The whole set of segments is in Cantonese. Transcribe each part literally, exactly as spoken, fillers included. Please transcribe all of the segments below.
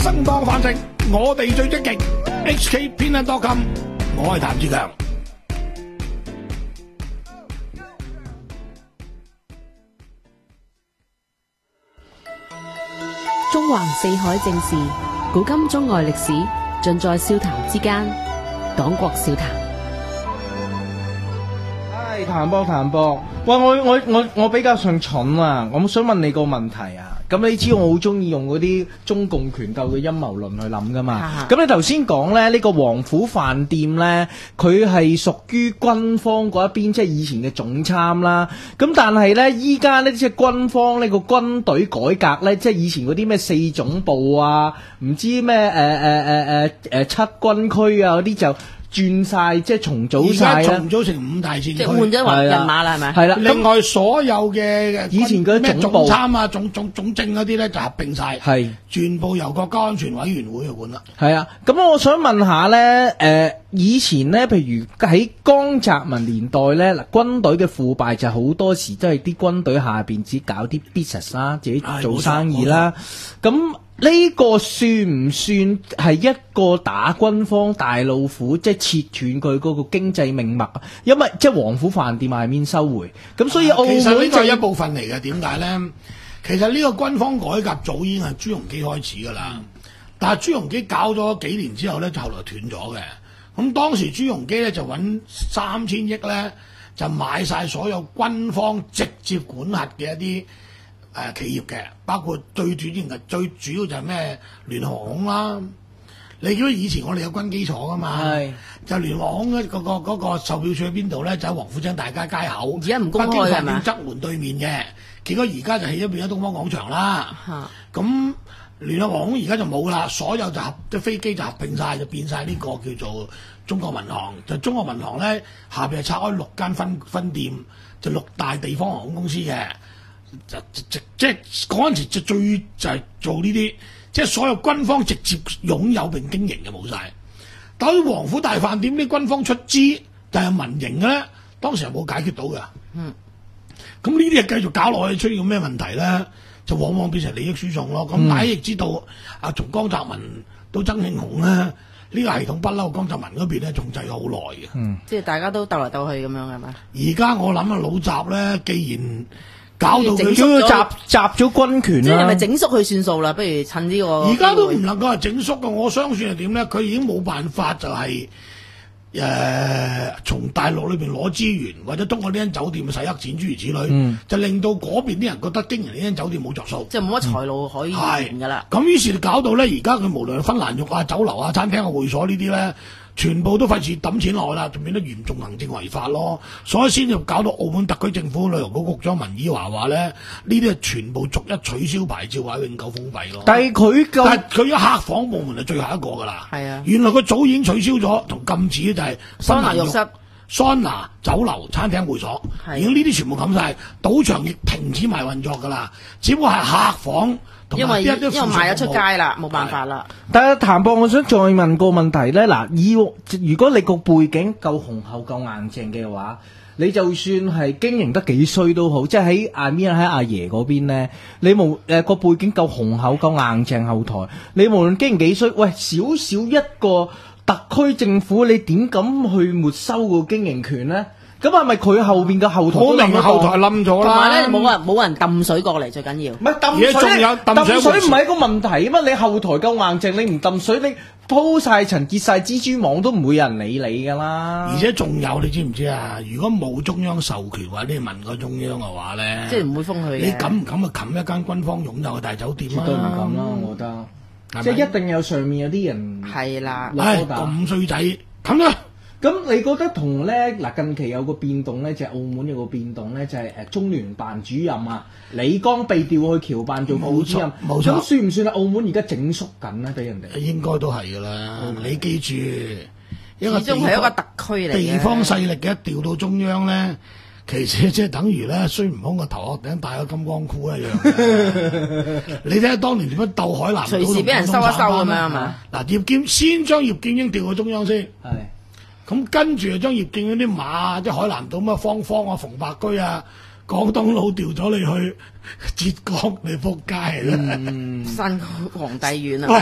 生當飯食，我哋最積極。H K 偏得多金，我係譚志強。 中環四海正事，古今中外歷史，盡在笑談之間。黨國笑談。 唉，譚博譚博，喂，我我我我比較上蠢啊！我想問你個問題啊。咁你知我好中意用嗰啲中共權鬥嘅陰謀論去諗噶嘛？咁你頭先講咧，呢個王府飯店咧，佢係屬於軍方嗰一邊，即係以前嘅總參啦。咁但係咧，依家咧即係軍方呢個軍隊改革咧，即係以前嗰啲咩四總部啊，唔知咩誒誒誒誒誒七軍區啊嗰啲就轉晒，即係重組晒啦。 而家重組成五大戰區， 即係換咗人馬啦，係咪？ 係啦。 另外所有嘅以前嗰啲總部、 總參啊、總總總政嗰啲咧就合併晒，係全部由國家安全委員會去管啦。 係啊，咁我想問下咧，誒、呃，以前咧，譬如喺江澤民年代咧，嗱，軍隊嘅腐敗就好多時都係啲軍隊下邊自己搞啲 business 啦，自己做生意啦，咁。呢個算唔算係一個打軍方大老虎，即係切斷佢嗰個經濟命脈啊？因為即係王府飯店外面收回，咁所以澳門其實呢個就係一部分嚟嘅。點解咧？其實呢個軍方改革早已經係朱鎔基開始㗎啦，但係朱鎔基搞咗幾年之後咧，就後來斷咗嘅。咁當時朱鎔基咧就揾三千億咧，就買晒所有軍方直接管轄嘅一啲。誒、呃、企業嘅，包括最主要最主要就係咩聯合航空啦。你記得以前我哋有軍基礎噶嘛？係就聯合航空咧，嗰、那個嗰、那個售票處喺邊度咧？就喺王府井大街街口。 而家唔公開係嘛？ 北京飯店側門對面嘅，結果而家就起咗變咗東方廣場啦。咁聯合航空而家就冇啦，所有就合啲飛機就合併晒，就變晒呢個叫做中國民航。就中國民航咧，下邊係拆開六間分分店，就六大地方航空公司嘅。就即即嗰陣時就最就係做呢啲，即係所有軍方直接擁有並經營嘅冇晒。但係王府大飯店啲軍方出資，但係民營嘅咧，當時係冇解決到嘅。嗯，咁呢啲係繼續搞落去，出現咩問題咧？就往往變成利益輸送咯。咁大家亦知道，啊從江澤民到曾慶紅咧，呢、呢個系統不嬲，江澤民嗰邊咧仲制咗好耐嘅。嗯， 即係大家都鬥嚟鬥去咁樣係咪？ 而家我諗啊，老習咧，既然搞到佢都要集集咗軍權啦， 即係咪整縮佢算數啦？不如趁呢、這個而家都唔能夠係整縮嘅，我相信係點咧？佢已經冇辦法就係誒從大陸裏邊攞資源，或者通過呢間酒店洗黑錢諸如此類，嗯、就令到嗰邊啲人覺得經營呢間酒店冇着數， 即係冇乜財路可以填㗎啦。 咁、嗯、於是就搞到咧，而家佢無論係芬蘭浴啊、酒樓啊、餐廳啊、會所呢啲咧。全部都費事抌錢落去啦，就變得嚴重行政違法咯，所以先至搞到澳門特區政府旅遊局局長文以華話咧，呢啲係全部逐一取消牌照或者永久封閉咯。 但係佢但係佢一客房部門係最後一個㗎啦。 係啊， 原來佢早已經取消咗同禁止就係桑拿浴室、 桑拿、酒樓、餐廳、會所，已經呢啲全部冚晒，賭場亦停止埋運作㗎啦，只不過係客房。 因為因為賣咗出街啦，冇辦法啦。 但係譚博，我想再問個問題咧。嗱，以如果你個背景夠雄厚、夠硬淨嘅話，你就算係經營得幾衰都好，即係喺阿邊喺阿爺嗰邊咧，你無誒個背景夠雄厚、夠硬淨後台，你無論經營幾衰，喂，少少一個特區政府，你點敢去沒收個經營權咧？咁係咪佢後邊嘅後台可能後台冧咗啦？ 同埋咧，冇人冇人抌水過嚟，最緊要。 唔係抌水，抌水唔係一個問題啊嘛！你後台夠硬淨，你唔抌水，你鋪晒塵、結晒蜘蛛網，都唔會有人理你噶啦。 而且仲有，你知唔知啊？如果冇中央授權或者你問過中央嘅話咧， 即係唔會封佢。 你敢唔敢啊？冚一間軍方擁有嘅大酒店啊？ 絕對唔敢啦，我覺得。即係一定有上面有啲人係啦。 唉，咁衰仔，冚啦！ 咁你覺得同咧嗱近期有個變動咧，就係、是、澳門有個變動咧，就係、是、誒中聯辦主任啊李剛被調去僑辦做副主任， 冇錯。 咁算唔算啊？澳門而家整縮緊咧，俾人哋應該都係噶啦。Okay. 你記住， 一個始終係一個特區嚟嘅地方勢力嘅一調到中央咧，其實即係等於咧孫悟空個頭殼頂戴個金剛箍一樣。你睇下當年點樣鬥海南島， 隨時俾人收一收咁樣係嘛？ 嗱，葉劍先將葉劍英調去中央先。係。咁跟住就將葉劍嗰啲馬，即係海南島乜芳芳啊、馮白居啊、廣東佬調咗你去浙江，你仆街啦！ 新皇帝縣啊！ 喂，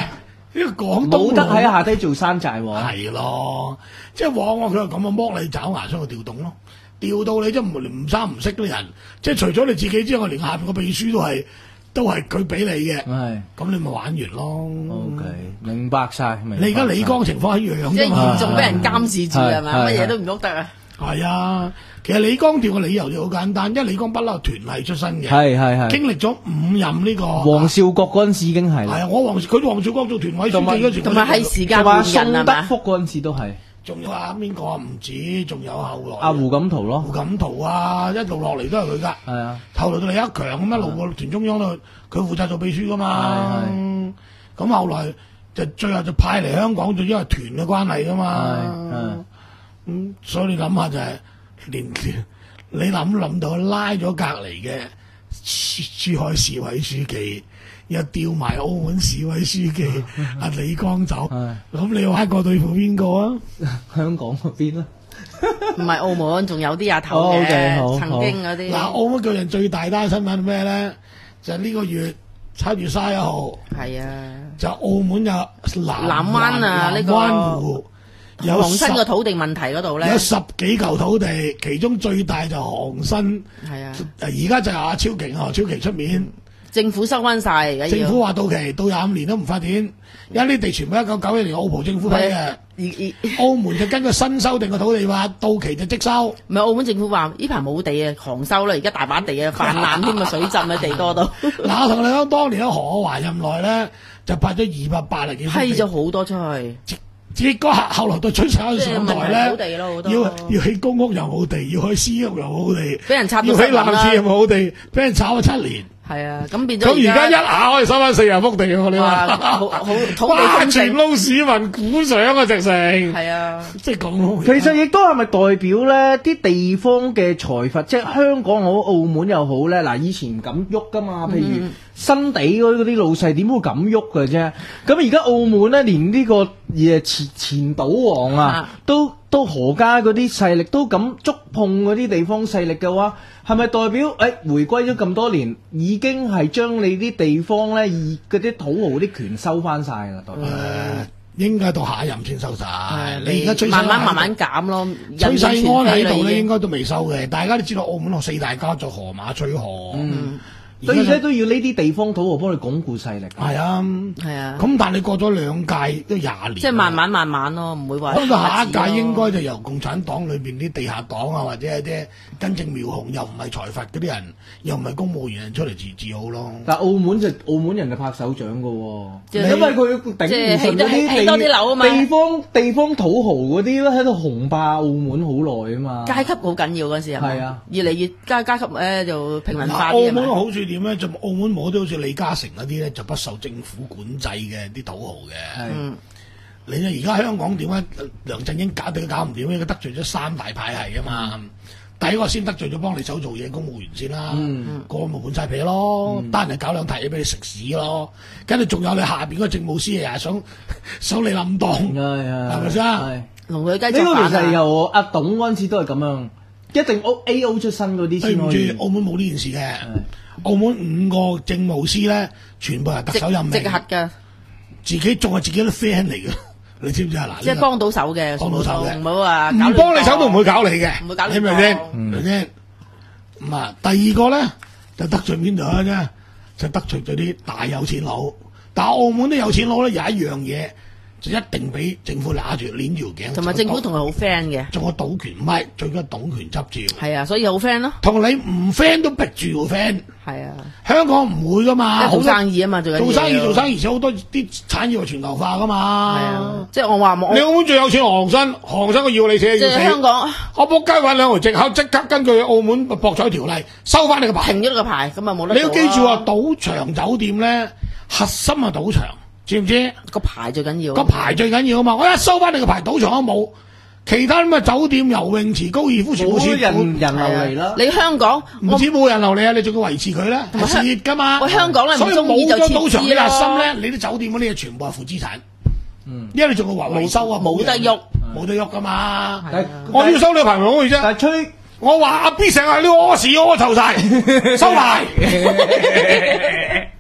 呢個廣東冇得喺下低做山寨喎。 係咯，即係往往佢係咁啊，剝你爪牙出去調動咯，調到你即係唔唔三唔識啲人，即係除咗你自己之外，連下邊個秘書都係都係佢俾你嘅。 係， 咁你咪玩完咯。 O K，明白晒。明白晒。 你而家李剛情況一樣即係啫嘛， 嚴重俾人監視住係咪？乜嘢都唔喐得啊！ 係啊，其實李剛調嘅理由就好簡單，因為李剛不嬲團系出身嘅， 係係係經歷咗五任呢個黃少國嗰陣時已經係啦。 係啊，我黃佢黃少國做團委書記嗰時， 同埋係時間同埋換人宋德係嘛？ 福嗰陣時都係。 仲有啊邊個啊唔止，仲有後來阿胡錦濤咯。 胡錦濤啊，一路落嚟都係佢㗎。 係啊， 後來到李克強咁一路個團中央度，佢負責做秘書㗎嘛。 係咁後來就最後就派嚟香港，就因為團嘅關係㗎嘛。 係係咁所以你諗下就係連你諗諗到拉咗隔離嘅珠海市委書記，又調埋澳門市委書記阿李剛走，咁你玩過對付邊個啊？ 香港嗰邊啦。 唔係澳門，仲有啲阿頭哦，OK，好嘅，曾經嗰啲。 嗱，澳門巨人最大單新聞係咩咧？就係呢個月七月三十一號， 係啊， 就澳門有南南灣啊呢個灣湖有航十新個土地問題嗰度咧有，十幾嚿土地，其中最大就航新。 係啊， 而家就係阿超瓊何超瓊出面， 政府收翻晒而家要。 政府話到期到廿五年都唔發展，因為呢地全部一九九一年澳葡政府批嘅。 而而澳門就根據新修訂嘅土地法，到期就即收。 唔係澳門政府話呢排冇地啊，狂收啦，而家大把地啊，泛濫添啊，水浸喺地多度， 嗱，我同你講，當年喺何華任內咧，就派咗二百八十幾幅地批咗好多出去。 結果後後來到崔生上台土地咯好多咧，要要起公屋又冇地，要起私屋又冇地， 俾人插到要起失魂啦爛次又冇地，俾人炒咗七年。 係啊，咁變咗咁而家一下可以收翻四十幅地喎，你哇， 話？ 好好土地哇！ 豐盛， 全撈市民鼓掌啊，直情。 係啊， 即係咁咯。 其實亦都係咪代表咧啲地方嘅財閥，即係香港好、澳門又好咧？嗱，以前唔敢喐噶嘛，譬如新地嗰啲老細點會敢喐嘅啫？咁而家澳門咧，連呢個誒前前賭王啊， 啊都都何家嗰啲勢力都敢觸碰嗰啲地方勢力嘅話，係咪代表誒、哎、回歸咗咁多年，已經係將你啲地方咧，以嗰啲土豪啲權收翻晒啦？代表誒，應該到下一任先收晒。你而家崔世慢慢安慢慢減咯。 崔世安喺度咧， 已經應該都未收嘅。大家都知道澳門有四大家族河馬、翠河。 嗯， 而所以家咧都要呢啲地方土豪幫你鞏固勢力。 係啊， 係啊， 咁但係你過咗兩屆都廿年， 即係慢慢慢慢咯，唔會話咁到下一屆下子咯應該就由共產黨裏邊啲地下黨啊，或者係啲根正苗紅又唔係財閥嗰啲人，又唔係公務員人出嚟自治好咯。 但澳門就澳門人就拍手掌嘅喎， 即係因為佢頂即係唔順嗰啲起起多啲樓啊嘛地方地方土豪嗰啲咧喺度雄霸澳門好耐啊嘛。 階級好緊要嗰陣時係咪係啊， 越嚟越階階級咧就平民嗱， 化啲啊嘛。 澳門嘅好處點咧？就澳門冇啲好似李嘉誠嗰啲咧，就不受政府管制嘅啲土豪嘅。 係嗯， 你咧而家香港點解梁振英搞都搞唔掂？因為佢得罪咗三大派系啊嘛。第一個先得罪咗幫你手做嘢公務員先啦， 嗯個個咪換晒皮咯，單人搞兩題嘢俾你食屎咯，跟住仲有你下邊嗰個政務司又係想想你冧檔， 係係係咪先係龍女雞呢個其實作反啊！ 由阿董嗰陣時都係咁樣，一定 O A O 出身嗰啲對唔先可以。 住，澳門冇呢件事嘅，澳門五個政務司咧，全部係特即首任命即，刻㗎， 自己仲係自己啲 friend 嚟嘅，你知唔知啊？嗱， 即係幫到手嘅， 幫到手嘅唔好話唔幫你手都唔會搞你嘅， 唔會搞你你明唔明先？ 檔明唔明先？咁啊，第二個咧就得罪邊度啊？啫，就得罪咗啲大有錢佬。但係澳門啲有錢佬咧有一樣嘢，就一定俾政府揦住鏈住條頸， 同埋政府同佢好 friend 嘅， 仲有賭權，唔係最緊係賭權執照。 係啊，所以好 friend 咯， 同你唔 friend 都逼住要 friend。 係啊， 香港唔會噶嘛， 即係做生意啊嘛，最緊要做生意做生意，而且好多啲產業係全球化噶嘛。 係啊，即係我話我你澳門最有錢航新，航新我要你死即係要死。 香港我仆街揾兩條藉口，即刻根據澳門博彩條例收翻你個牌。 停咗個牌，咁啊冇得你要做記住啊， 咯賭場酒店咧核心係賭場，知唔知？ 個牌最緊要， 個牌最緊要啊嘛！我一收翻你個牌，賭場都冇，其他咁嘅酒店、游泳池、高爾夫全部冇蝕人人流係啊嚟啦。 你香港我唔止冇人流嚟啊！你仲要維持佢咧，係香蝕噶嘛。 喂香港咧唔所以中意就冇咗賭場嘅撤資核心咯咧，你啲酒店嗰啲嘢全部係負資產。 嗯， 因為你仲要維維修啊， 冇得喐， 冇得喐噶嘛。 但我要收你個牌咪可以啫。 但係吹我話阿 B 成日你屙屎屙臭晒，收牌。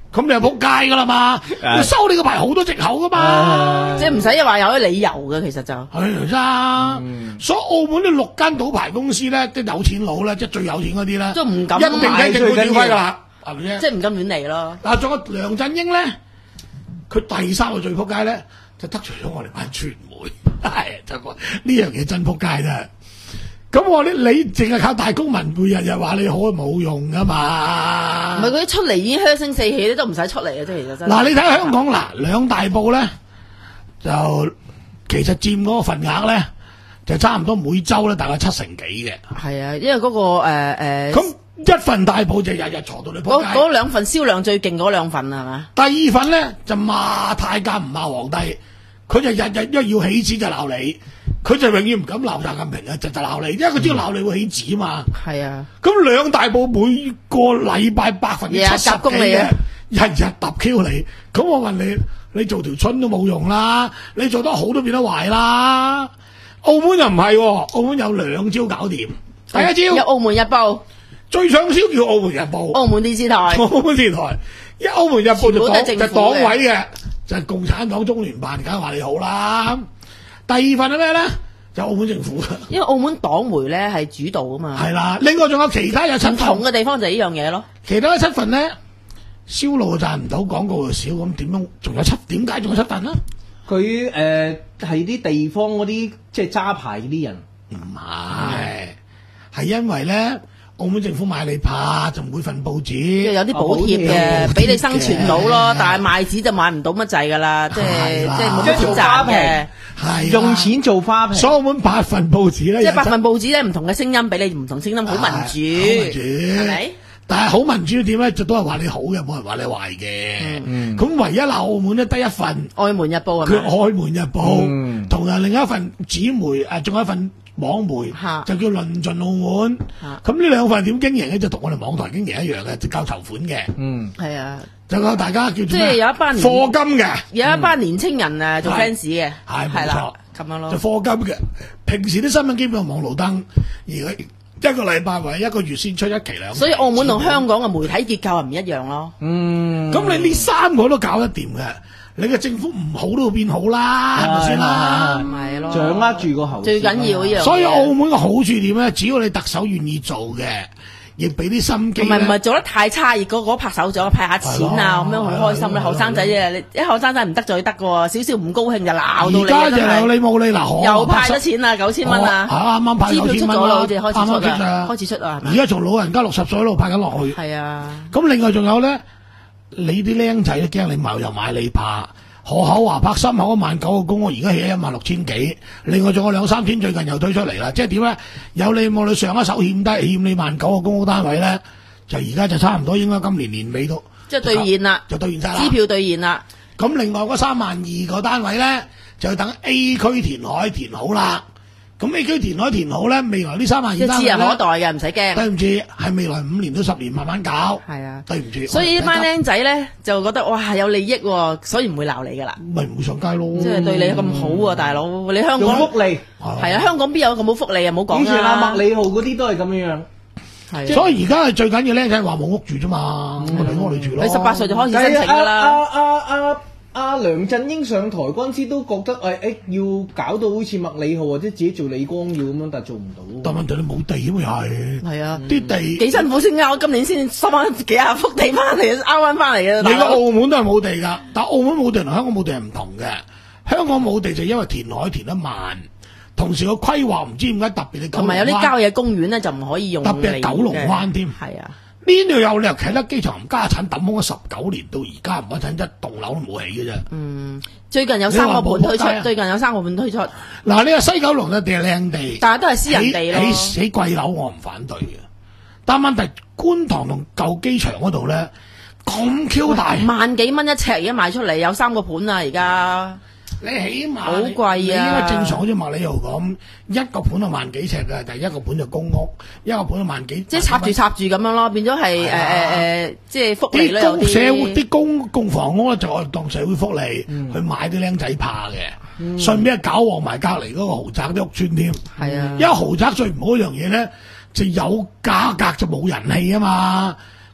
咁你就仆街噶啦嘛，佢收你個牌好多藉口噶嘛， 即係唔使話有啲理由嘅，其實就係啦。所以澳門呢六間賭牌公司咧，啲有錢佬咧，即係最有錢嗰啲咧， 都唔敢一定聽政府指揮噶啦，係咪先？ 即係唔敢亂嚟咯。 嗱，仲有梁振英咧，佢第三個最仆街咧，就得罪咗我哋班傳媒，係就講呢樣嘢真仆街啫。咁我啲你淨係靠大公民每日日話你好冇用噶嘛？ 唔係佢出嚟已經噓聲四起咧，都唔使出嚟嘅啫。其實真嗱，你睇香港嗱兩大報咧，就其實佔嗰個份額咧，就差唔多每週咧大概七成幾嘅。 係啊，因為嗰、嗰個誒誒，咁、呃、 一份大報就日日坐到你仆街。 嗰嗰兩份銷量最勁嗰兩份係嘛？ 第二份咧就罵太監唔罵皇帝，佢就日日一要起紙就鬧你。佢就永遠唔敢鬧習近平啊，就就鬧你，因為佢知道鬧你會起紙嘛。 係啊， 咁兩大報每個禮拜百分之七十幾嘅，日日揼 Q 你。咁我問你，你做條春都冇用啦，你做得好都變得壞啦。澳門又唔係，澳門有兩招搞掂。第一招有澳門日報， 最暢銷叫澳門日報， 澳門電視台， 澳門電台。一澳門日報就黨就黨委嘅，就係共產黨中聯辦，梗係話你好啦。第二份係咩咧？就澳門政府， 因為澳門黨媒咧係主導啊嘛。 係啦，另外仲有其他有七份， 唔同嘅地方就係呢樣嘢咯。 其他嘅七份咧，銷路賺唔到，廣告又少，咁點樣？仲有七？點解仲有七份啊？ 佢誒係啲地方嗰啲即係揸牌嗰啲人， 唔係，係因為咧。澳門政府買你怕就每份報紙有啲補貼嘅，俾你生存到咯。但係賣紙就買唔到乜滯噶啦，即係即係冇乜錢賺嘅。 係用錢做花瓶。 所以澳門八份報紙咧， 即係八份報紙咧，唔同嘅聲音俾你，唔同聲音好民主， 民主係咪？ 但係好民主點咧，就都係話你好嘅，冇人話你壞嘅。咁唯一鬧澳門咧得一份《 愛門日報》係咪？ 佢《愛門日報》同埋另一份紙媒，誒仲有一份。網媒就叫論盡澳門，咁呢兩份點經營咧，就同我哋網台經營一樣嘅，就交籌款嘅。嗯， 係啊， 就夠大家叫做即係有一班課金嘅， 有一班年青人啊做 fans 嘅， 係冇錯， 咁樣咯。 就課金嘅，平時啲新聞基本上網路登，而佢一個禮拜或者一個月先出一期兩期。 所以澳門同香港嘅媒體結構係唔一樣咯。 嗯，咁你呢三個都搞得掂嘅。你嘅政府唔好都會變好啦，係咪先啦？ 係咯， 掌握住個喉， 最緊要呢樣。 所以澳門嘅好處點咧？只要你特首願意做嘅，亦俾啲心機。 唔係唔係做得太差，而嗰嗰拍手掌派下錢啊，咁樣好開心咧。後生仔啫，你一後生仔唔得就去得嘅喎，少少唔高興就鬧到你。 而家就有你冇你嗱， 又派咗錢啦，九千蚊啊！ 啱啱派九千蚊啦， 好似開始出啦，開始出啊！ 而家從老人家六十歲一路派緊落去。 係啊。咁另外仲有咧。你啲僆仔都驚你賣又買你怕，河口華柏心口一萬九個公屋，而家起一萬六千幾，另外仲有兩三千最近又推出嚟啦，即係點咧？有你冇你上一手欠低欠你萬九個公屋單位咧，就而家就差唔多應該今年年尾都即係兌現啦， 就兌現晒啦， 支票兌現啦。 咁另外嗰三萬二個單位咧，就要等 A 區填海填好啦。咁 A 區填海填好咧，未來呢三萬二單位咧， 指日可待嘅，唔使驚。 對唔住，係未來五年到十年慢慢搞。 係啊， 對唔住。 所以呢班僆仔咧就覺得哇有利益喎，所以唔會鬧你噶啦。 咪唔會上街咯。 即係對你咁好啊，大佬，你香港福利係啊，香港邊有咁冇福利啊？唔好講啦。 以前阿麥理浩嗰啲都係咁樣樣。 係。所以而家係最緊要僆仔話冇屋住啫嘛，咪俾我哋住咯。 你十八歲就開始申請噶啦。 阿阿阿阿梁振英上台嗰陣時都覺得誒誒要搞到好似麥理浩或者自己做李光耀咁樣，但係做唔到。 但問題你冇地咁咪係。 係啊， 啲地幾辛苦先啱，今年先收翻幾廿幅地翻嚟，啱翻翻嚟嘅。 你個澳門都係冇地㗎，但澳門冇地同香港冇地係唔同嘅。香港冇地就因為填海填得慢，同時個規劃唔知點解特別嘅。 同埋有啲郊野公園咧就唔可以用。 特別係九龍灣添。 係啊。 邊度有理由啟德機場家產抌空咗十九年到而家唔一陣一棟樓都冇起嘅啫。 嗯，最近有三個盤推出，最近有三個盤推出。嗱， 呢個西九龍嘅地係靚地， 但係都係私人地咯。 起起貴樓我唔反對嘅，但問題觀塘同舊機場嗰度咧咁 Q 大， 萬幾蚊一尺而家賣出嚟，有三個盤啊而家。 你起碼好貴啊！ 你應該正常好似麥理浩咁，一個盤就萬幾尺嘅，但係一個盤就公屋，一個盤就萬幾。 即係插住插住咁樣咯，變咗係誒誒誒，即係福利咯。 啲公社會啲公共房屋咧就當社會福利，嗯、去買啲僆仔怕嘅，嗯、順便搞旺埋隔離嗰個豪宅啲屋邨添。係啊，因為豪宅最唔好一樣嘢咧，就有價格就冇人氣啊嘛。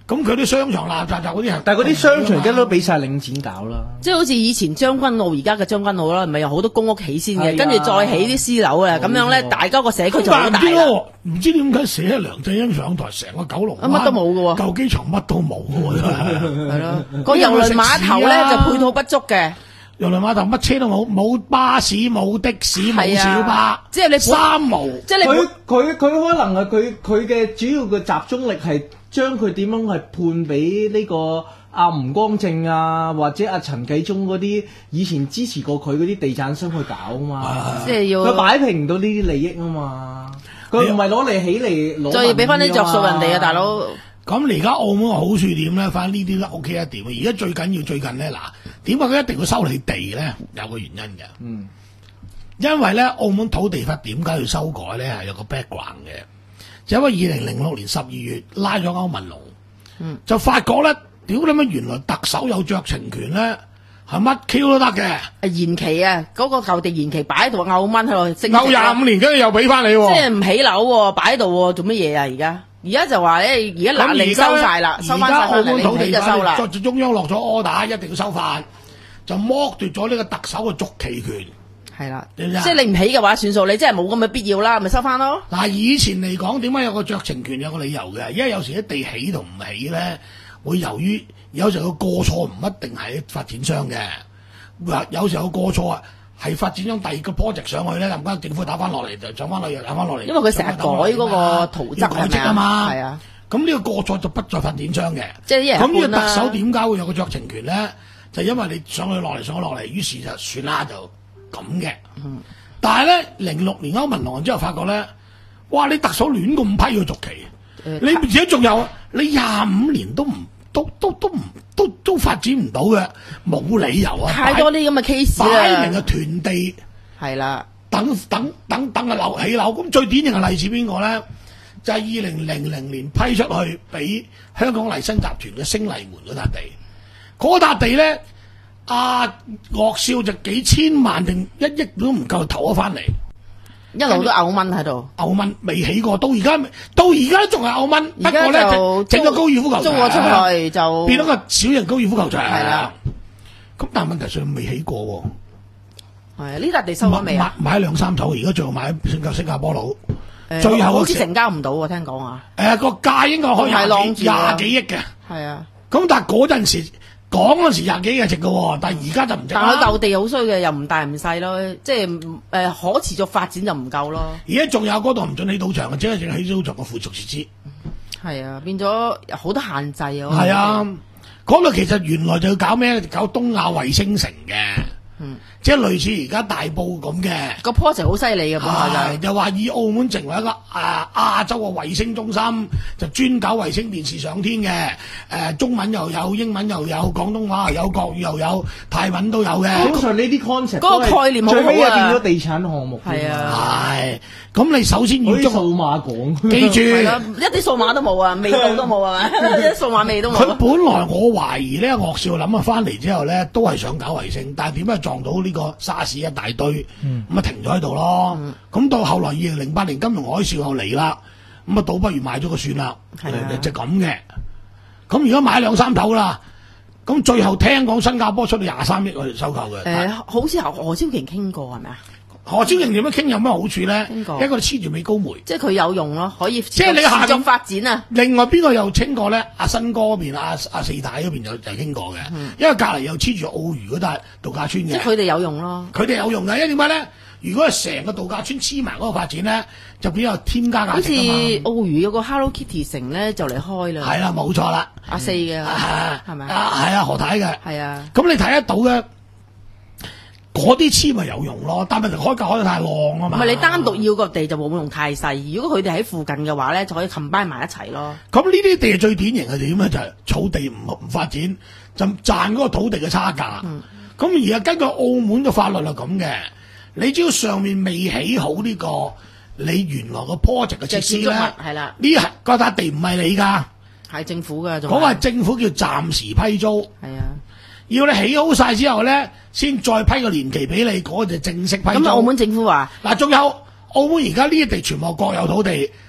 咁佢啲商場爛雜雜嗰啲係， 但係嗰啲商場而家都俾晒領展搞啦。 即係好似以前將軍澳而家嘅將軍澳啦，唔係有好多公屋起先嘅， 係啊跟住再起啲私樓啊，咁樣咧，大家個社區就好大啦。 唔知點解寫梁振英上台，成個九龍灣乜都冇嘅喎， 舊機場乜都冇嘅喎， 係咯。個郵輪碼頭咧就配套不足嘅。 郵輪碼頭乜車都冇，冇巴士，冇的士，冇小巴， 即係你三無。 即係你佢佢佢可能係佢佢嘅主要嘅集中力係將佢點樣係判俾呢個阿吳光正啊，或者阿陳繼忠嗰啲以前支持過佢嗰啲地產商去搞啊嘛。 即係要佢擺平唔到呢啲利益啊嘛。佢唔係攞嚟起嚟攞， 再要俾翻啲着數人哋啊，大佬。 咁而家澳門嘅好處點咧？反正呢啲都 OK 一點。而家最緊要最近咧，嗱，點解佢一定要收你地咧？有個原因嘅。 嗯， 因為咧，澳門土地法點解要修改咧？係有個 background 嘅。就因為二零零六年十二月拉咗歐文龍，嗯，就發覺咧，屌你乜原來特首有酌情權咧，係乜 Q 都得嘅。 延期啊，嗰、嗰個舊地延期擺喺度，拗蚊喺度升值。 拗廿五年，跟住又俾翻你喎。 即係唔起樓喎，擺喺度喎，做乜嘢啊？而家而家就話咧，而家嗱你收晒啦，收翻晒澳門土地就收啦。 作中央落咗 order，一定要收翻，就剝奪咗呢個特首嘅續期權。 係啦， 即係你唔起嘅話算數，你真係冇咁嘅必要啦，咪收翻咯。 嗱，以前嚟講點解有個酌情權有個理由嘅？因為有時啲地起同唔起咧，會由於有時候個過錯唔一定係發展商嘅，有時候個過錯啊係發展商第二個 project 上去咧，咁間政府打翻落嚟就上翻落嚟，打翻落嚟。 因為佢成日改嗰個圖則改則啊嘛， 係啊。 咁呢個過錯就不在發展商嘅。 即係一人一半啦。 咁呢個特首點解會有個酌情權咧？就因為你上去落嚟上去落嚟，於是就算啦就咁嘅。嗯。但係咧，零六年歐文龍之後發覺咧，哇！你特首亂咁批佢續期，呃、你而且仲有你廿五年都唔都都都唔都都發展唔到嘅，冇理由啊！ 太多啲咁嘅 case 啦， 擺明係囤地， 係啦， 等等等等嘅樓起樓。咁最典型嘅例子邊個咧？就係二零零零年批出去俾香港麗新集團嘅星麗門嗰笪地，嗰笪地咧。阿岳少就幾千萬定一億都唔夠投咗翻嚟， 一路都嘔蚊喺度， 嘔蚊未起過，到而家到而家都仲係嘔蚊，不過咧整個高爾夫球場租咗出去就變咗個小型高爾夫球場， 係啦。 咁但係問題上未起過喎， 係啊，呢笪地收咗未啊？ 買兩三手，而家最後買新加新加坡佬， 欸、 最後好似成交唔到喎，聽講啊。 誒、呃、個價應該可以廿幾廿幾億嘅，係啊。 咁但係嗰陣時。講嗰時廿幾嘅值嘅，但係而家就唔值。 但係佢舊地好衰嘅，又唔大唔細咯，即係誒、呃、可持續發展就唔夠咯。 而家仲有嗰度唔准起賭場嘅，只係淨係起賭場嘅附屬設施。 係啊，變咗好多限制啊。 係啊，嗰度其實原來就要搞咩？搞東亞衛星城嘅。嗯，即係類似而家大埔咁嘅個 project 好犀利嘅，本來就又話以澳門成為一個啊亞洲嘅衛星中心，就專搞衛星電視上天嘅。誒、呃，中文又有，英文又有，廣東話又有，國語又有，泰文都有嘅。 通常呢啲 concept 嗰個概念好好啊， 最尾又變咗地產項目。 係啊， 係。咁你首先要將數碼港， 記住， 一啲數碼都冇啊，味道都冇啊，一數碼味都冇。 佢本來我懷疑咧，岳少諗啊翻嚟之後咧，都係想搞衛星，但係點解撞到呢個沙士一大堆，咁啊、嗯、停咗喺度咯。咁、嗯、到後來二零零八年金融海嘯又嚟啦，咁啊倒不如買咗個算啦，就咁嘅。咁而家買兩三頭啦，咁最後聽講新加坡出到廿三億去收購嘅。誒、 呃，好似何何超瓊傾過係咪啊？ 何超瓊點樣傾有咩好處咧？一個黐住美高梅， 即係佢有用咯，可以即係你下續發展啊。 另外邊個又傾過咧？阿新哥嗰邊，阿阿四太嗰邊就就傾過嘅，嗯、因為隔離又黐住澳娛嗰笪度假村嘅。 即係佢哋有用咯。 佢哋有用嘅，因為點解咧？如果係成個度假村黐埋嗰個發展咧，就變咗添加價值啊嘛。 好似澳娛有個 Hello Kitty 城咧，就嚟開啦。 係啦，冇錯啦。 阿四嘅係咪啊？係啊，何太嘅。 係啊。 咁你睇得到嘅。嗰啲黐咪有用咯，但係就開價開得太浪啊嘛。 唔係你單獨要個地就冇用太細，如果佢哋喺附近嘅話咧，就可以 combine 埋一齊咯。 咁呢啲地最典型係點咧？就係、是、草地唔唔發展，就賺嗰個土地嘅差價。咁、嗯、而家根據澳門嘅法律係咁嘅，你只要上面未起好呢、這個你原來個 project 嘅設施咧， 係啦， 呢嗰笪地唔係你㗎， 係政府㗎。嗰個係政府叫暫時批租。係啊。要你起好晒之後咧，先再批個年期俾你，嗰、那個就正式批租。 咁澳門政府話， 嗱，仲有澳門而家呢啲地全部國有土地，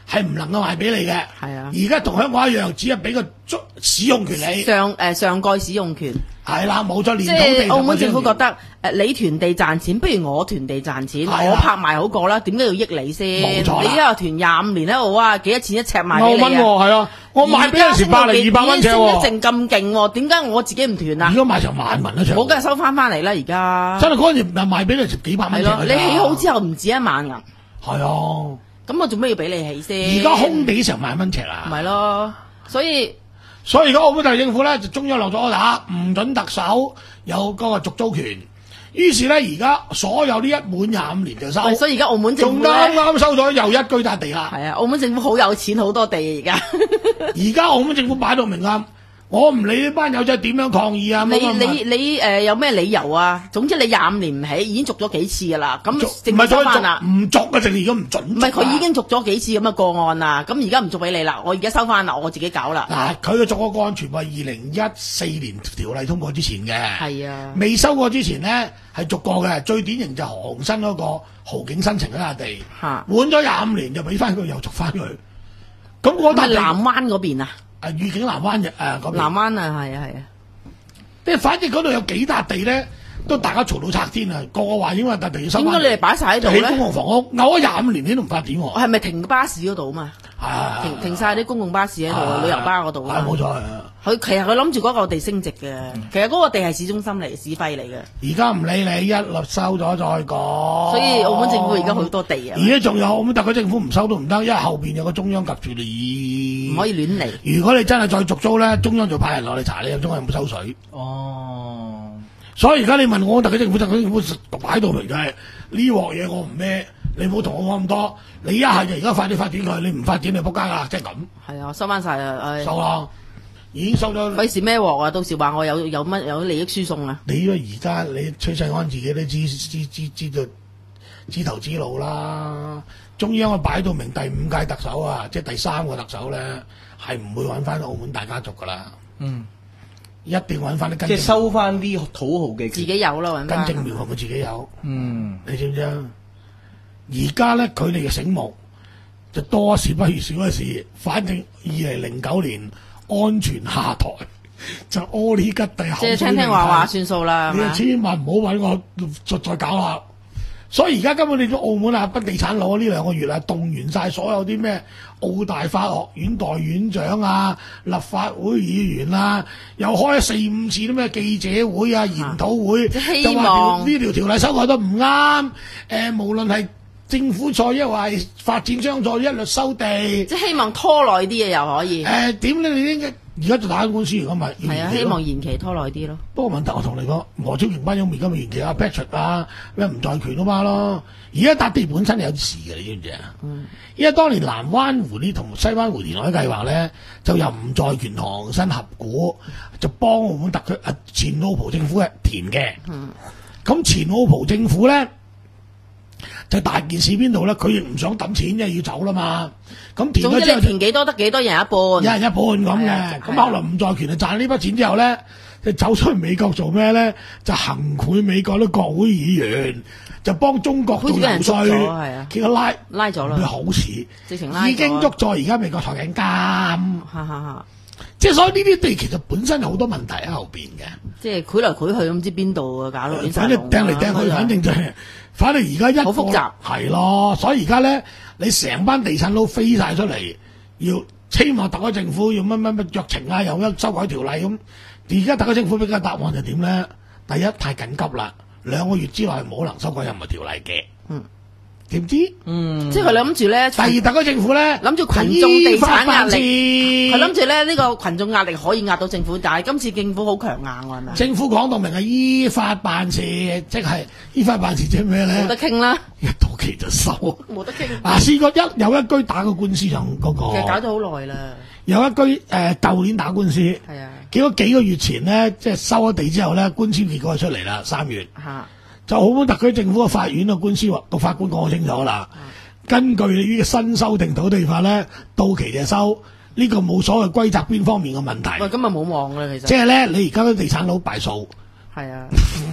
係唔能夠賣俾你嘅。 係啊而家同香港一樣，只係俾個足使用權你。 上誒上蓋使用權。 係啦，冇咗連即土地係澳門政府覺得得誒你團地賺錢，不如我團地賺錢， 係啊我拍賣好過啦。點解要益你先？ 冇錯啦你一個團廿五年喺度哇，幾多錢一尺賣歐蚊喎， 俾你啊？ 係啊，我賣俾嗰時百零二百蚊尺升喎。 得剩咁勁喎，點解我自己唔團啊而？家賣成萬蚊一尺， 我梗係收翻翻嚟啦，而家真係嗰陣時賣俾你成幾百蚊尺㗎。 係咯，你起好之後唔止一萬啊， 係啊， 咁我做咩要俾你起先？ 而家空地成萬蚊尺啊！ 咪咯，所以所以而家澳門特區政府咧就中央落咗 order，唔准特首有嗰個續租權。於是咧，而家所有呢一滿廿五年就收， 喂所以而家澳門政府仲啱咧啱收咗又一居笪地啦。 係啊，澳門政府好有錢，好多地而家。 而家澳門政府擺到明啊！我唔理呢班友仔點樣抗議啊！ 你乜乜乜你你誒、呃、有咩理由啊？總之你廿五年唔起，已經續咗幾次噶啦，咁政府唔係再收翻啦續。唔續啊！淨係而家唔準續啊。 唔係佢已經續咗幾次咁嘅個案啦，咁而家唔續俾你啦，我而家收翻啦，我自己搞啦。 嗱，佢嘅續個個案全部係二零一四年條例通過之前嘅， 係啊， 未收過之前咧係續過嘅。最典型就係何鴻燊嗰個豪景新城嗰笪地， 嚇滿咗廿五年就俾翻佢，又續翻佢。咁嗰笪地係南灣嗰邊啊， 啊御景南灣嘅誒嗰邊南灣啊，係啊係啊， 即係反正嗰度有幾笪地咧，都大家嘈到拆天啊！個個話因為笪地要收翻， 點解你哋擺晒喺度就起公咧？ 共房屋，嘔咗廿五年你都唔發展喎。 我係咪停巴士嗰度啊嘛？ 係停停曬啲公共巴士喺度啊，旅遊巴嗰度啊嘛。 係冇錯係啊。 佢其實佢諗住嗰個地升值嘅，其實嗰個地係市中心嚟，市費嚟嘅， 而家唔理你，一律收咗再講。 所以澳門政府而家好多地啊， 而家仲有澳門特區政府唔收都唔得，因為後邊有個中央及住你， 唔可以亂嚟。 如果你真係再續租咧，中央就派人落嚟查你，中央有冇收水。 哦， 所以而家你問我特區政府，特區政府擺到明就係呢鑊嘢我唔孭，你唔好同我講咁多。你一係就而家快啲發展佢，你唔發展你仆街啦，即係咁係啊，收翻晒啊，唉， 收啦，已經收咗。 費事孭鑊啊！到時話我有有乜有利益輸送啊！ 你因為而家你崔世安自己都知知知知道知頭知路啦，中央啊擺到明第五屆特首啊，即係第三個特首咧，係唔會揾翻澳門大家族噶啦， 嗯， 一定揾翻啲根正即係收翻啲土豪嘅自己有啦，揾根翻。 正苗紅佢自己有， 嗯， 你知唔知啊？而家咧佢哋嘅醒目就多一事不如少一事，反正二零零九年安全下台就屙呢吉地口即係水聽聽話話嚟算數啦，係你嘛？ 千萬唔好揾我再再搞啦！所以而家根本你咗澳門啊，不地產佬呢兩個月啊，動員晒所有啲咩澳大法學院代院長啊、立法會議員啊，又開咗四五次啲咩記者會啊、研討會， 即係希就話望條呢條條例修改得唔啱。誒、無論係政府錯，抑或係發展商錯，一律收地。 即係希望拖耐啲嘅又可以。 誒點咧？你應該而家就打緊官司，如果唔係係啊，希望延期拖耐啲咯。 不過問題我同你講，何超瓊班友而家咪延期啊 Patrick 啊，咩吳在權啊嘛咯。而家笪地本身有啲事嘅，你知唔知啊？嗯。因為當年南灣湖呢同西灣湖填海計劃咧，就由吳在權同韓新合股，就幫澳門特區啊前澳葡政府嘅填嘅。嗯。咁前澳葡政府咧，就大件事邊度咧？佢亦唔想抌錢，因為要走啦嘛。咁填咗之後總之你填幾多得幾多，人一半。 一人一半咁係啊嘅，咁後來吳在權就賺呢筆錢之後咧，就走出去美國做咩咧？就行賄美國啲國會議員，就幫中國做游好似俾人捉咗説， 係啊結果拉拉咗啦咩好事？ 直情拉咗已經捉咗，而家美國坐緊監。 哈哈哈！ 即係所以呢啲地其實本身有好多問題喺後邊嘅。 即係賄來賄去，唔知邊度啊，搞到亂晒反正龍掟嚟掟去，反正就係，反正而家一個好複雜係咯，所以而家咧，你成班地產佬飛晒出嚟，要希望特區政府要乜乜乜酌情啊，又一修改條例咁。而家特區政府俾嘅答案就點咧？第一太緊急啦，兩個月之內冇可能修改任何條例嘅。嗯，點知？ 嗯， 即係佢諗住咧， 第二特區政府咧諗住群眾地產壓力， 佢佢諗住咧呢個群眾壓力可以壓到政府，但係今次政府好強硬喎，係咪？ 政府講到明係依法辦事，即係依法辦事即係咩咧？ 冇得傾啦， 一到期就收。 冇得傾。 嗱，試過一有一居打個官司上嗰個， 其實搞咗好耐啦。 有一居誒舊年打官司， 係啊， 結果幾個月前咧，即係收咗地之後咧，官司結果就出嚟啦，三月。 嚇， 就澳門特區政府嘅法院嘅官司話，個法官講清楚啦。根據呢個新修訂土地法咧，到期就收，呢、這個冇所謂歸責邊方面嘅問題。 喂，今日冇望啦，其實。 即係咧，你而家啲地產佬敗訴， 係啊，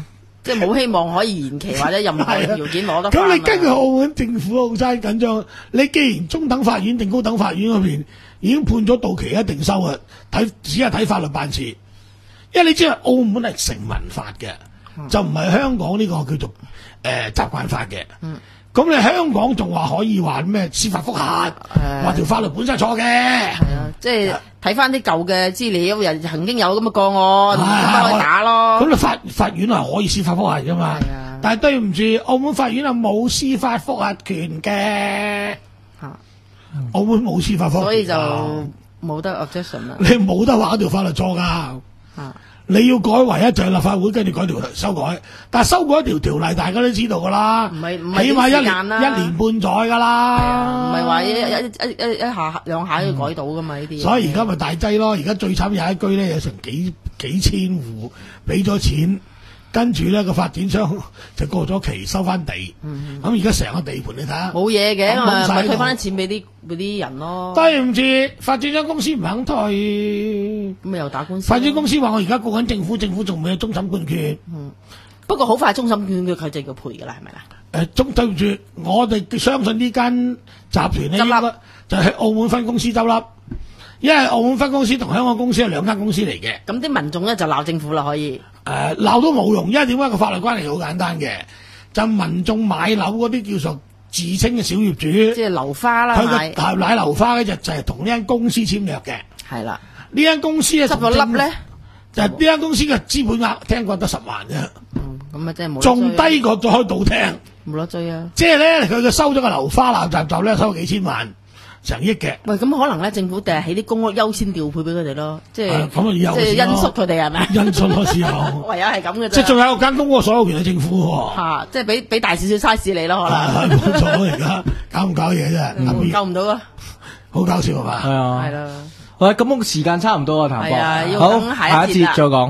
即係冇希望可以延期或者任何條件攞得返。 咁你根據澳門政府好齋緊張，你既然中等法院定高等法院嗰邊已經判咗到期一定收啊，睇只係睇法律辦事，因為你知道澳門係成文法嘅，嗯、就唔係香港呢個叫做誒、呃、習慣法嘅。嗯咁你香港仲話可以話咩司法覆核，話條法律本身係錯嘅。係啊，即係睇翻啲舊嘅資料，人曾經有咁嘅個案，咁咪可以打咯。 咁你法法院係可以司法覆核噶嘛？係啊。但係對唔住，澳門法院係冇司法覆核權嘅。嚇！澳門冇司法覆核， 所以就冇得 objection 啦。 你冇得話嗰條法律錯㗎。嚇！你要改唯一就係立法會跟住改條修改，但係修改一條條例，大家都知道㗎啦， 唔係唔係起碼一年一年半載㗎啦， 唔係話一一一一一下兩下要改到㗎嘛呢啲。 所以而家咪大劑咯，而家最慘有一居咧有成幾幾千戶俾咗錢，跟住咧個發展商就過咗期收翻地，咁而家成個地盤你睇下冇嘢嘅，咪咪退翻啲錢俾啲俾啲人咯。 對唔住，發展商公司唔肯退， 咁咪又打官司。 發展公司話我而家告緊政府，政府仲未有終審判決。 嗯，不過好快終審判決佢就要賠㗎啦，係咪啦？ 誒，中對唔住，我哋相信呢間集團咧，應該就係澳門分公司執笠，因為澳門分公司同香港公司係兩間公司嚟嘅。 咁啲民眾咧就鬧政府啦，可以。 誒鬧、呃、都冇用，因為點解個法律關係好簡單嘅，就民眾買樓嗰啲叫做自稱嘅小業主， 即係樓花啦， 佢個買買樓花嘅就就係同呢間公司簽約嘅，係啦。呢間公司咧執咗笠咧， 就係呢間公司嘅資本額聽講得十萬啫。 嗯，咁啊真係冇。 仲低過咗開賭廳， 冇得追啊！ 即係咧，佢嘅收咗個樓花鬧雜雜咧，收咗幾千萬。成億嘅， 喂，咁可能咧，政府第日起啲公屋優先調配俾佢哋咯，即係咁啊， 即係因縮佢哋係咪？ 因縮咯，時候唯有係咁嘅啫。 即係仲有間公屋所有權係政府喎。 嚇，即係俾俾大少少 size 你咯，可能。 冇錯，而家搞唔搞嘢啫？ 救唔到啊！ 好搞笑係嘛？ 係啊， 係啦。 好啦，咁時間差唔多啊，譚博。 係啊，要好， 等下一節再講。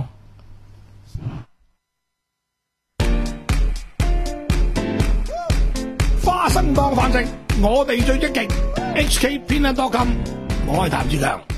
花生當飯食，我哋最積極。H K 偏袒多金，我係譚志強。